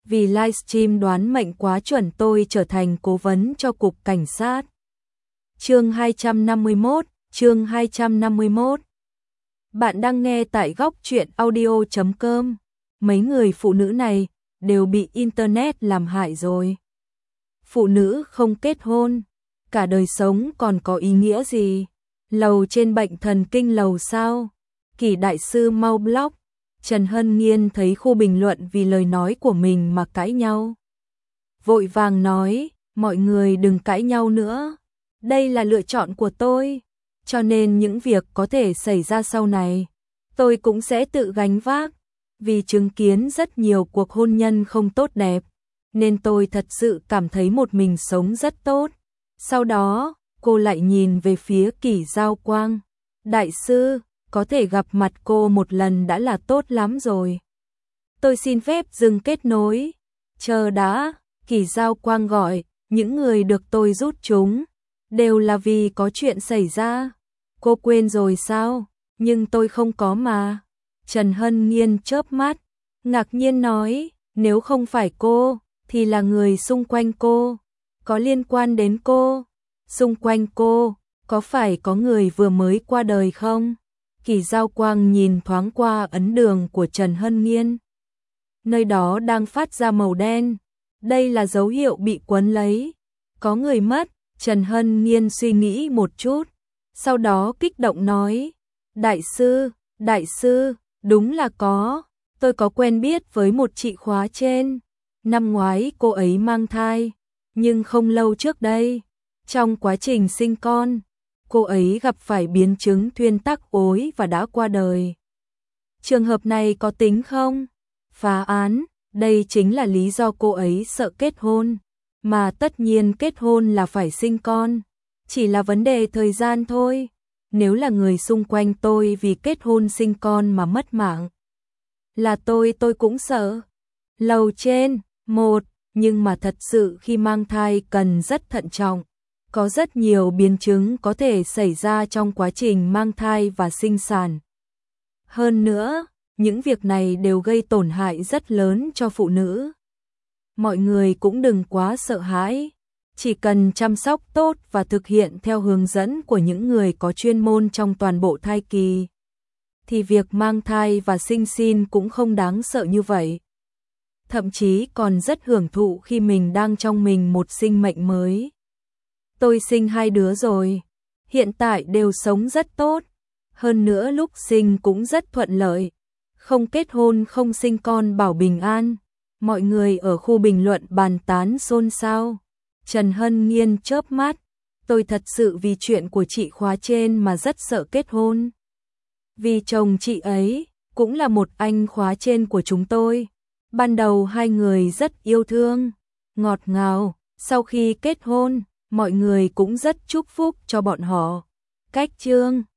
vì livestream đoán mệnh quá chuẩn tôi trở thành cố vấn cho cục cảnh sát. Chương 251. Bạn đang nghe tại góc truyện audio.com. Mấy người phụ nữ này đều bị internet làm hại rồi. Phụ nữ không kết hôn, cả đời sống còn có ý nghĩa gì? Lầu trên bệnh thần kinh lầu sao? Kỷ đại sư mau block. Trần Hân Nhiên thấy khu bình luận vì lời nói của mình mà cãi nhau. Vội vàng nói, mọi người đừng cãi nhau nữa. Đây là lựa chọn của tôi, cho nên những việc có thể xảy ra sau này, tôi cũng sẽ tự gánh vác. Vì chứng kiến rất nhiều cuộc hôn nhân không tốt đẹp, nên tôi thật sự cảm thấy một mình sống rất tốt. Sau đó, cô lại nhìn về phía Kỷ Giao Quang. Đại sư, có thể gặp mặt cô một lần đã là tốt lắm rồi. Tôi xin phép dừng kết nối. Chờ đã, Kỷ Giao Quang gọi, những người được tôi rút chúng đều là vì có chuyện xảy ra. Cô quên rồi sao? Nhưng tôi không có mà. Trần Hân Nhiên chớp mắt, ngạc nhiên nói, nếu không phải cô, thì là người xung quanh cô. Có liên quan đến cô. Xung quanh cô, có phải có người vừa mới qua đời không? Kỷ Giao Quang nhìn thoáng qua ấn đường của Trần Hân Nhiên. Nơi đó đang phát ra màu đen. Đây là dấu hiệu bị quấn lấy. Có người mất. Trần Hân Nhiên suy nghĩ một chút, sau đó kích động nói, đại sư, đúng là có, tôi có quen biết với một chị khóa trên. Năm ngoái cô ấy mang thai, nhưng không lâu trước đây, trong quá trình sinh con, cô ấy gặp phải biến chứng thuyên tắc ối và đã qua đời. Trường hợp này có tính không? Phá án, đây chính là lý do cô ấy sợ kết hôn. Mà tất nhiên kết hôn là phải sinh con, chỉ là vấn đề thời gian thôi. Nếu là người xung quanh tôi vì kết hôn sinh con mà mất mạng, là tôi cũng sợ. Lầu trên, nhưng mà thật sự khi mang thai cần rất thận trọng. Có rất nhiều biến chứng có thể xảy ra trong quá trình mang thai và sinh sản. Hơn nữa, những việc này đều gây tổn hại rất lớn cho phụ nữ. Mọi người cũng đừng quá sợ hãi, chỉ cần chăm sóc tốt và thực hiện theo hướng dẫn của những người có chuyên môn trong toàn bộ thai kỳ, thì việc mang thai và sinh cũng không đáng sợ như vậy. Thậm chí còn rất hưởng thụ khi mình đang trong mình một sinh mệnh mới. Tôi sinh 2 đứa rồi, hiện tại đều sống rất tốt, hơn nữa lúc sinh cũng rất thuận lợi, không kết hôn không sinh con bảo bình an. Mọi người ở khu bình luận bàn tán xôn xao. Trần Hân Nhiên chớp mắt, tôi thật sự vì chuyện của chị khóa trên mà rất sợ kết hôn. Vì chồng chị ấy cũng là một anh khóa trên của chúng tôi. Ban đầu hai người rất yêu thương, ngọt ngào, sau khi kết hôn, mọi người cũng rất chúc phúc cho bọn họ. Cách chương